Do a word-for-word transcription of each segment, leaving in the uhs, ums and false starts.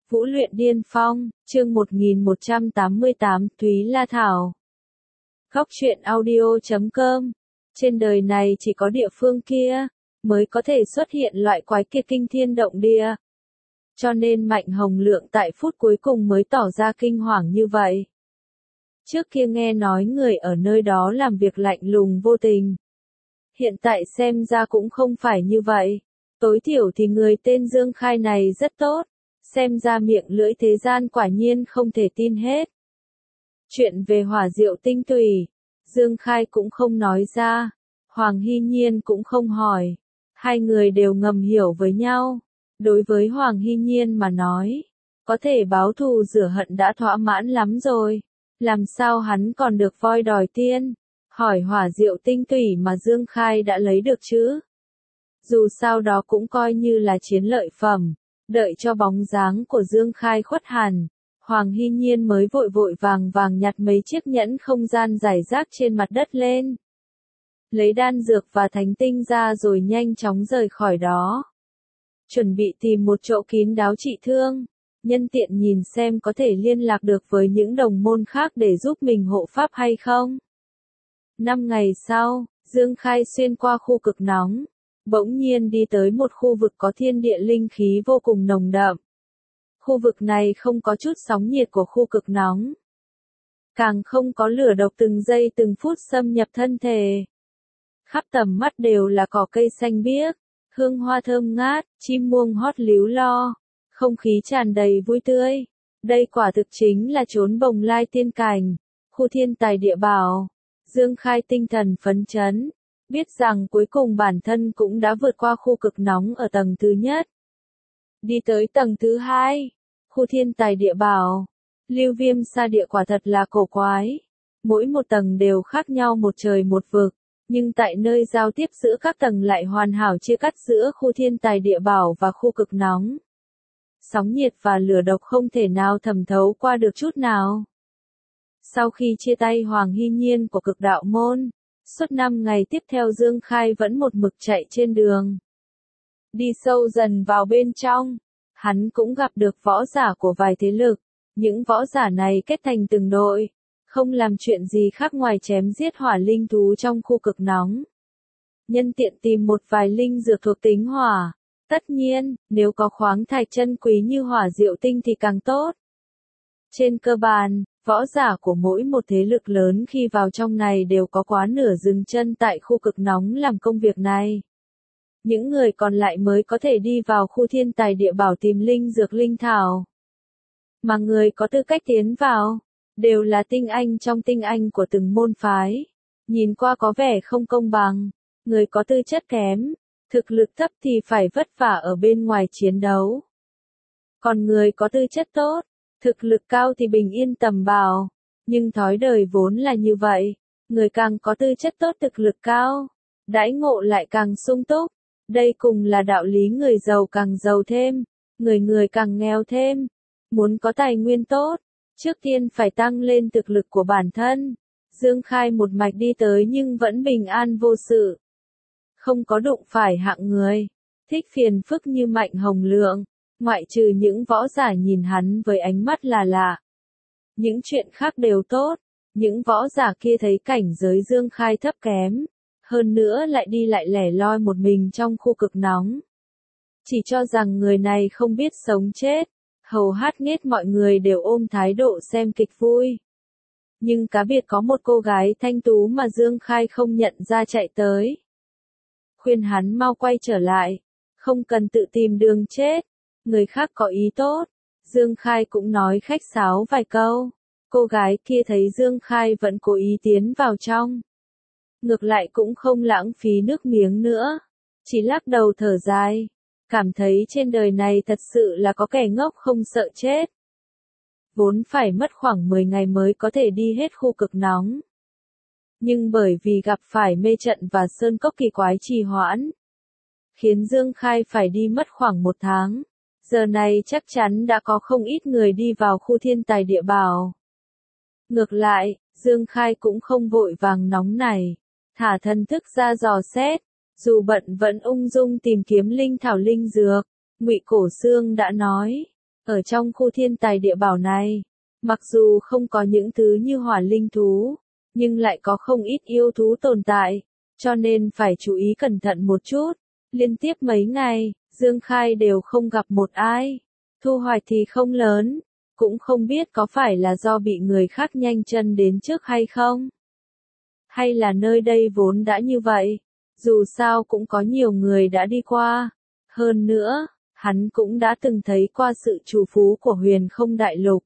Vũ luyện điên phong, chương một nghìn một trăm tám mươi tám, Thúy La Thảo. Góc truyện audio chấm com. Trên đời này chỉ có địa phương kia, mới có thể xuất hiện loại quái kiệt kinh thiên động địa. Cho nên Mạnh Hồng Lượng tại phút cuối cùng mới tỏ ra kinh hoàng như vậy. Trước kia nghe nói người ở nơi đó làm việc lạnh lùng vô tình. Hiện tại xem ra cũng không phải như vậy. Tối thiểu thì người tên Dương Khai này rất tốt. Xem ra miệng lưỡi thế gian quả nhiên không thể tin hết. Chuyện về hỏa diệu tinh tùy, Dương Khai cũng không nói ra, Hoàng Hy Nhiên cũng không hỏi. Hai người đều ngầm hiểu với nhau. Đối với Hoàng Hy Nhiên mà nói, có thể báo thù rửa hận đã thỏa mãn lắm rồi. Làm sao hắn còn được voi đòi tiên, hỏi hỏa diệu tinh tùy mà Dương Khai đã lấy được chứ? Dù sao đó cũng coi như là chiến lợi phẩm. Đợi cho bóng dáng của Dương Khai khuất hẳn, Hoàng Hy Nhiên mới vội vội vàng vàng nhặt mấy chiếc nhẫn không gian rải rác trên mặt đất lên. Lấy đan dược và thánh tinh ra rồi nhanh chóng rời khỏi đó. Chuẩn bị tìm một chỗ kín đáo trị thương, nhân tiện nhìn xem có thể liên lạc được với những đồng môn khác để giúp mình hộ pháp hay không. Năm ngày sau, Dương Khai xuyên qua khu cực nóng. Bỗng nhiên đi tới một khu vực có thiên địa linh khí vô cùng nồng đậm. Khu vực này không có chút sóng nhiệt của khu cực nóng. Càng không có lửa độc từng giây từng phút xâm nhập thân thể. Khắp tầm mắt đều là cỏ cây xanh biếc, hương hoa thơm ngát, chim muông hót líu lo. Không khí tràn đầy vui tươi. Đây quả thực chính là chốn Bồng Lai tiên cảnh, khu thiên tài địa bảo. Dương Khai tinh thần phấn chấn. Biết rằng cuối cùng bản thân cũng đã vượt qua khu cực nóng ở tầng thứ nhất. Đi tới tầng thứ hai, khu thiên tài địa bảo. Lưu Viêm Sa Địa quả thật là cổ quái. Mỗi một tầng đều khác nhau một trời một vực, nhưng tại nơi giao tiếp giữa các tầng lại hoàn hảo chia cắt giữa khu thiên tài địa bảo và khu cực nóng. Sóng nhiệt và lửa độc không thể nào thẩm thấu qua được chút nào. Sau khi chia tay Hoàng Hy Nhiên của Cực Đạo Môn, suốt năm ngày tiếp theo Dương Khai vẫn một mực chạy trên đường. Đi sâu dần vào bên trong, hắn cũng gặp được võ giả của vài thế lực. Những võ giả này kết thành từng đội, không làm chuyện gì khác ngoài chém giết hỏa linh thú trong khu cực nóng. Nhân tiện tìm một vài linh dược thuộc tính hỏa. Tất nhiên, nếu có khoáng thạch chân quý như hỏa diệu tinh thì càng tốt. Trên cơ bản, võ giả của mỗi một thế lực lớn khi vào trong này đều có quá nửa dừng chân tại khu cực nóng làm công việc này. Những người còn lại mới có thể đi vào khu thiên tài địa bảo tìm linh dược linh thảo. Mà người có tư cách tiến vào, đều là tinh anh trong tinh anh của từng môn phái. Nhìn qua có vẻ không công bằng, người có tư chất kém, thực lực thấp thì phải vất vả ở bên ngoài chiến đấu. Còn người có tư chất tốt, thực lực cao thì bình yên tầm bảo, nhưng thói đời vốn là như vậy, người càng có tư chất tốt thực lực cao, đãi ngộ lại càng sung túc, đây cùng là đạo lý người giàu càng giàu thêm, người người càng nghèo thêm. Muốn có tài nguyên tốt, trước tiên phải tăng lên thực lực của bản thân. Dương Khai một mạch đi tới nhưng vẫn bình an vô sự. Không có đụng phải hạng người, thích phiền phức như Mạnh Hồng Lượng. Ngoại trừ những võ giả nhìn hắn với ánh mắt là lạ. Những chuyện khác đều tốt, những võ giả kia thấy cảnh giới Dương Khai thấp kém, hơn nữa lại đi lại lẻ loi một mình trong khu cực nóng. Chỉ cho rằng người này không biết sống chết, hầu hát nghết mọi người đều ôm thái độ xem kịch vui. Nhưng cá biệt có một cô gái thanh tú mà Dương Khai không nhận ra chạy tới. Khuyên hắn mau quay trở lại, không cần tự tìm đường chết. Người khác có ý tốt, Dương Khai cũng nói khách sáo vài câu. Cô gái kia thấy Dương Khai vẫn cố ý tiến vào trong. Ngược lại cũng không lãng phí nước miếng nữa, chỉ lắc đầu thở dài, cảm thấy trên đời này thật sự là có kẻ ngốc không sợ chết. Vốn phải mất khoảng mười ngày mới có thể đi hết khu cực nóng. Nhưng bởi vì gặp phải mê trận và sơn cốc kỳ quái trì hoãn, khiến Dương Khai phải đi mất khoảng một tháng. Giờ này chắc chắn đã có không ít người đi vào khu thiên tài địa bảo. Ngược lại, Dương Khai cũng không vội vàng nóng này, thả thần thức ra dò xét, dù bận vẫn ung dung tìm kiếm linh thảo linh dược. Ngụy Cổ Xương đã nói, Ở trong khu thiên tài địa bảo này, mặc dù không có những thứ như hỏa linh thú, nhưng lại có không ít yêu thú tồn tại, cho nên phải chú ý cẩn thận một chút. Liên tiếp mấy ngày, Dương Khai đều không gặp một ai. Thu hoạch thì không lớn, cũng không biết có phải là do bị người khác nhanh chân đến trước hay không. Hay là nơi đây vốn đã như vậy, dù sao cũng có nhiều người đã đi qua. Hơn nữa, hắn cũng đã từng thấy qua sự trù phú của huyền không đại lục.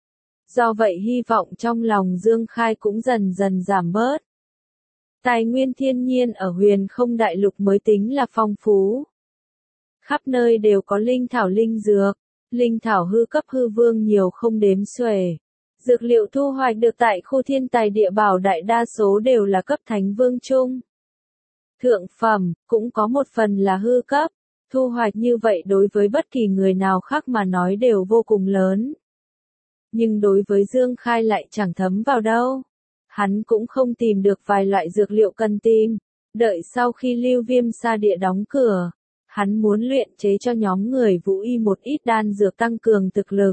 Do vậy hy vọng trong lòng Dương Khai cũng dần dần giảm bớt. Tài nguyên thiên nhiên ở huyền không đại lục mới tính là phong phú. Khắp nơi đều có linh thảo linh dược, linh thảo hư cấp hư vương nhiều không đếm xuể. Dược liệu thu hoạch được tại khu thiên tài địa bảo đại đa số đều là cấp thánh vương chung. Thượng phẩm, cũng có một phần là hư cấp, thu hoạch như vậy đối với bất kỳ người nào khác mà nói đều vô cùng lớn. Nhưng đối với Dương Khai lại chẳng thấm vào đâu. Hắn cũng không tìm được vài loại dược liệu cần tìm. Đợi sau khi Lưu Viêm Sa Địa đóng cửa, hắn muốn luyện chế cho nhóm người Vũ Y một ít đan dược tăng cường thực lực.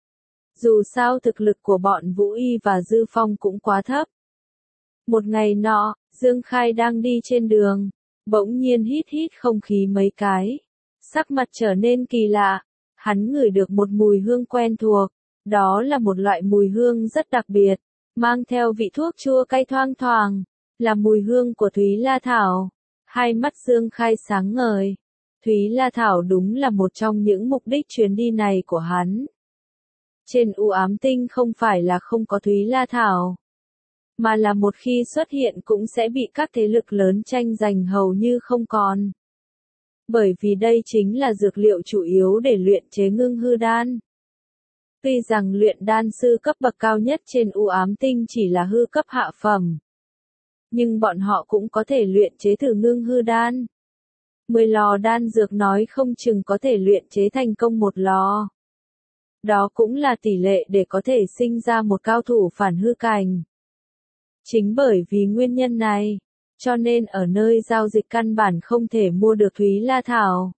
Dù sao thực lực của bọn Vũ Y và Dư Phong cũng quá thấp. Một ngày nọ, Dương Khai đang đi trên đường, bỗng nhiên hít hít không khí mấy cái. Sắc mặt trở nên kỳ lạ, hắn ngửi được một mùi hương quen thuộc, đó là một loại mùi hương rất đặc biệt, mang theo vị thuốc chua cay thoang thoảng, là mùi hương của Thúy La Thảo. Hai mắt Dương Khai sáng ngời. Thúy La Thảo đúng là một trong những mục đích chuyến đi này của hắn. Trên u ám tinh không phải là không có Thúy La Thảo, mà là một khi xuất hiện cũng sẽ bị các thế lực lớn tranh giành hầu như không còn. Bởi vì đây chính là dược liệu chủ yếu để luyện chế ngưng hư đan. Tuy rằng luyện đan sư cấp bậc cao nhất trên u ám tinh chỉ là hư cấp hạ phẩm, nhưng bọn họ cũng có thể luyện chế thử ngưng hư đan. Mười lò đan dược nói không chừng có thể luyện chế thành công một lò. Đó cũng là tỷ lệ để có thể sinh ra một cao thủ phản hư cảnh. Chính bởi vì nguyên nhân này, cho nên ở nơi giao dịch căn bản không thể mua được Thúy La Thảo.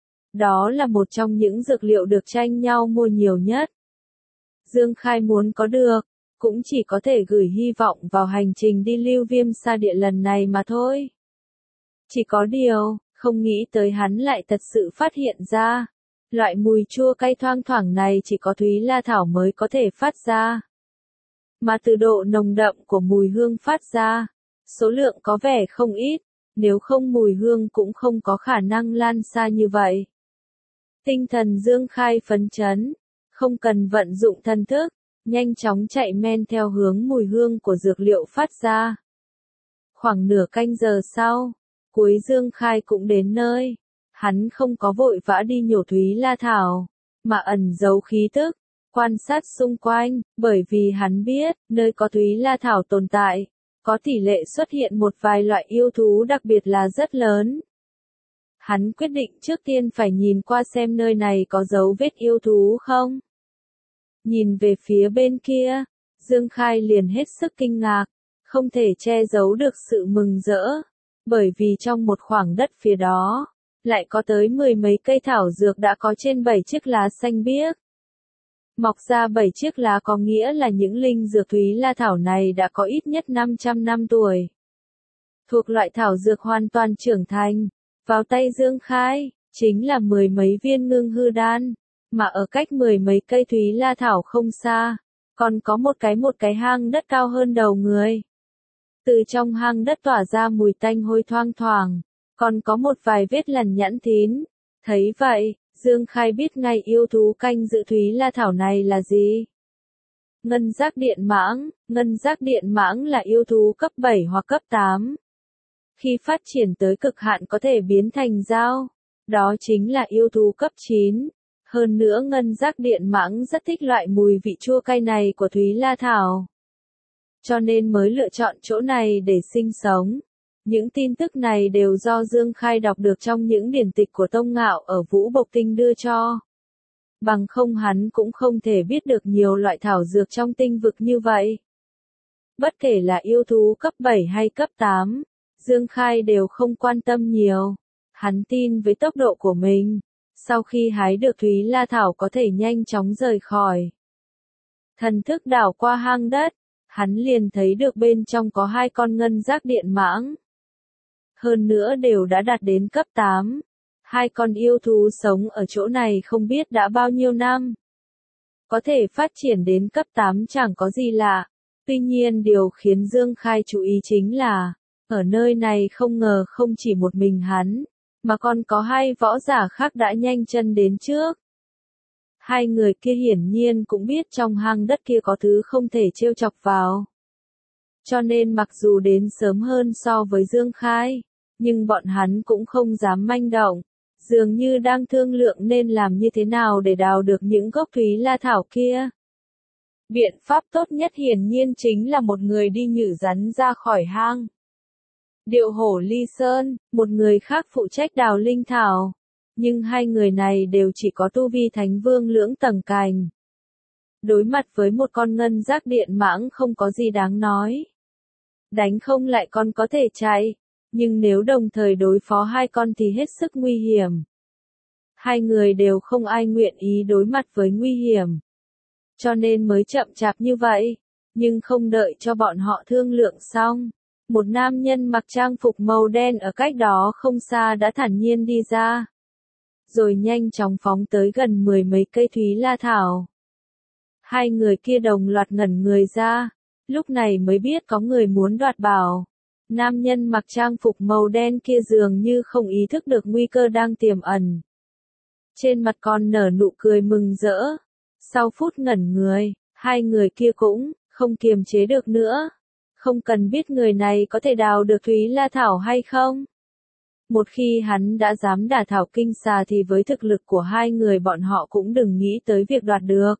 Đó là một trong những dược liệu được tranh nhau mua nhiều nhất. Dương Khai muốn có được, cũng chỉ có thể gửi hy vọng vào hành trình đi Lưu Viêm Sa Địa lần này mà thôi. Chỉ có điều, không nghĩ tới hắn lại thật sự phát hiện ra, loại mùi chua cay thoang thoảng này chỉ có Thúy La Thảo mới có thể phát ra. Mà từ độ nồng đậm của mùi hương phát ra, số lượng có vẻ không ít, nếu không mùi hương cũng không có khả năng lan xa như vậy. Tinh thần Dương Khai phấn chấn, không cần vận dụng thần thức, nhanh chóng chạy men theo hướng mùi hương của dược liệu phát ra. Khoảng nửa canh giờ sau, cuối Dương Khai cũng đến nơi. Hắn không có vội vã đi nhổ Thúy La Thảo, mà ẩn giấu khí tức, quan sát xung quanh, bởi vì hắn biết, nơi có Thúy La Thảo tồn tại, có tỷ lệ xuất hiện một vài loại yêu thú đặc biệt là rất lớn. Hắn quyết định trước tiên phải nhìn qua xem nơi này có dấu vết yêu thú không. Nhìn về phía bên kia, Dương Khai liền hết sức kinh ngạc, không thể che giấu được sự mừng rỡ, bởi vì trong một khoảng đất phía đó, lại có tới mười mấy cây thảo dược đã có trên bảy chiếc lá xanh biếc. Mọc ra bảy chiếc lá có nghĩa là những linh dược Thúy La Thảo này đã có ít nhất năm trăm năm tuổi. Thuộc loại thảo dược hoàn toàn trưởng thành, vào tay Dương Khai, chính là mười mấy viên ngưng hư đan, mà ở cách mười mấy cây Thúy La Thảo không xa, còn có một cái một cái hang đất cao hơn đầu người. Từ trong hang đất tỏa ra mùi tanh hôi thoang thoảng, còn có một vài vết lằn nhẵn thín. Thấy vậy, Dương Khai biết ngay yêu thú canh giữ Thúy La Thảo này là gì. Ngân giác điện mãng, ngân giác điện mãng là yêu thú cấp bảy hoặc cấp tám. Khi phát triển tới cực hạn có thể biến thành dao, đó chính là yêu thú cấp chín. Hơn nữa ngân giác điện mãng rất thích loại mùi vị chua cay này của Thúy La Thảo, cho nên mới lựa chọn chỗ này để sinh sống. Những tin tức này đều do Dương Khai đọc được trong những điển tịch của Tông Ngạo ở Vũ Bộc Tinh đưa cho. Bằng không hắn cũng không thể biết được nhiều loại thảo dược trong tinh vực như vậy. Bất kể là yêu thú cấp bảy hay cấp tám, Dương Khai đều không quan tâm nhiều. Hắn tin với tốc độ của mình, Sau khi hái được Thúy La Thảo có thể nhanh chóng rời khỏi. Thần thức đảo qua hang đất, hắn liền thấy được bên trong có hai con ngân giác điện mãng. Hơn nữa đều đã đạt đến cấp tám. Hai con yêu thú sống ở chỗ này không biết đã bao nhiêu năm. Có thể phát triển đến cấp tám chẳng có gì lạ. Tuy nhiên điều khiến Dương Khai chú ý chính là, ở nơi này không ngờ không chỉ một mình hắn, mà còn có hai võ giả khác đã nhanh chân đến trước. Hai người kia hiển nhiên cũng biết trong hang đất kia có thứ không thể trêu chọc vào. Cho nên mặc dù đến sớm hơn so với Dương Khai, nhưng bọn hắn cũng không dám manh động, dường như đang thương lượng nên làm như thế nào để đào được những gốc Thúy La Thảo kia. Biện pháp tốt nhất hiển nhiên chính là một người đi nhử rắn ra khỏi hang. Điệu Hổ Ly Sơn, một người khác phụ trách đào linh thảo, nhưng hai người này đều chỉ có tu vi thánh vương lưỡng tầng cành. Đối mặt với một con ngân giác điện mãng không có gì đáng nói. Đánh không lại con có thể chạy, nhưng nếu đồng thời đối phó hai con thì hết sức nguy hiểm. Hai người đều không ai nguyện ý đối mặt với nguy hiểm. Cho nên mới chậm chạp như vậy, nhưng không đợi cho bọn họ thương lượng xong. Một nam nhân mặc trang phục màu đen ở cách đó không xa đã thản nhiên đi ra. Rồi nhanh chóng phóng tới gần mười mấy cây Thúy La Thảo. Hai người kia đồng loạt ngẩn người ra, lúc này mới biết có người muốn đoạt bảo. Nam nhân mặc trang phục màu đen kia dường như không ý thức được nguy cơ đang tiềm ẩn. Trên mặt còn nở nụ cười mừng rỡ. Sau phút ngẩn người, hai người kia cũng không kiềm chế được nữa. Không cần biết người này có thể đào được Thúy La Thảo hay không. Một khi hắn đã dám đả thảo kinh xà thì với thực lực của hai người bọn họ cũng đừng nghĩ tới việc đoạt được.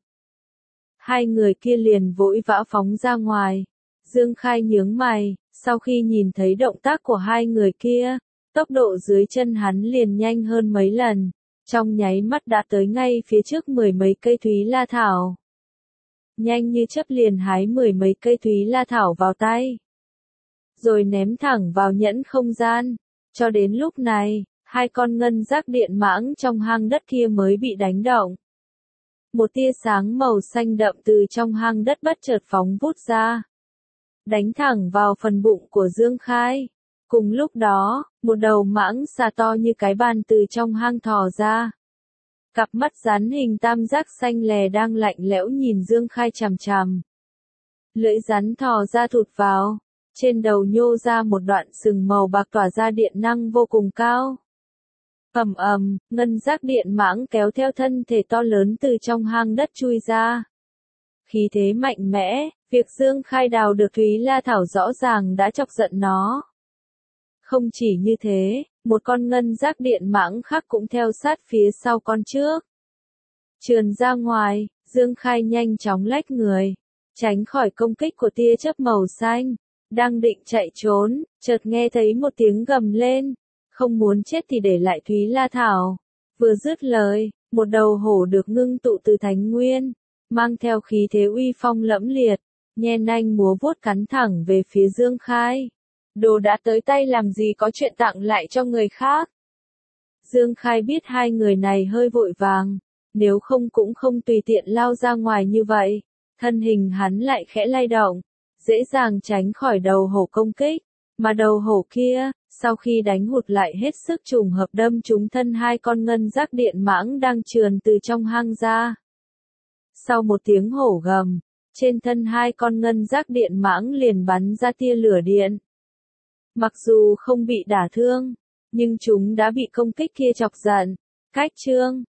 Hai người kia liền vội vã phóng ra ngoài. Dương Khai nhướng mày, sau khi nhìn thấy động tác của hai người kia, tốc độ dưới chân hắn liền nhanh hơn mấy lần, trong nháy mắt đã tới ngay phía trước mười mấy cây Thúy La Thảo. Nhanh như chớp liền hái mười mấy cây Thúy La Thảo vào tay. Rồi ném thẳng vào nhẫn không gian. Cho đến lúc này, hai con ngân giác điện mãng trong hang đất kia mới bị đánh động. Một tia sáng màu xanh đậm từ trong hang đất bất chợt phóng vút ra. Đánh thẳng vào phần bụng của Dương Khai. Cùng lúc đó, một đầu mãng xà to như cái bàn từ trong hang thò ra. Cặp mắt rắn hình tam giác xanh lè đang lạnh lẽo nhìn Dương Khai chằm chằm. Lưỡi rắn thò ra thụt vào, trên đầu nhô ra một đoạn sừng màu bạc tỏa ra điện năng vô cùng cao. Ầm ầm, ngân giác điện mãng kéo theo thân thể to lớn từ trong hang đất chui ra. Khí thế mạnh mẽ, việc Dương Khai đào được Thúy La Thảo rõ ràng đã chọc giận nó. Không chỉ như thế, một con ngân giác điện mãng khác cũng theo sát phía sau con trước. Trườn ra ngoài, Dương Khai nhanh chóng lách người, tránh khỏi công kích của tia chớp màu xanh. Đang định chạy trốn, chợt nghe thấy một tiếng gầm lên. Không muốn chết thì để lại Thúy La Thảo. Vừa dứt lời, một đầu hổ được ngưng tụ từ thánh nguyên, mang theo khí thế uy phong lẫm liệt, nhe nanh múa vuốt cắn thẳng về phía Dương Khai. Đồ đã tới tay làm gì có chuyện tặng lại cho người khác. Dương Khai biết hai người này hơi vội vàng, nếu không cũng không tùy tiện lao ra ngoài như vậy. Thân hình hắn lại khẽ lay động, dễ dàng tránh khỏi đầu hổ công kích, mà đầu hổ kia, sau khi đánh hụt lại hết sức trùng hợp đâm trúng thân hai con ngân giác điện mãng đang trườn từ trong hang ra. Sau một tiếng hổ gầm, trên thân hai con ngân giác điện mãng liền bắn ra tia lửa điện. Mặc dù không bị đả thương, nhưng chúng đã bị công kích kia chọc giận. Cách chương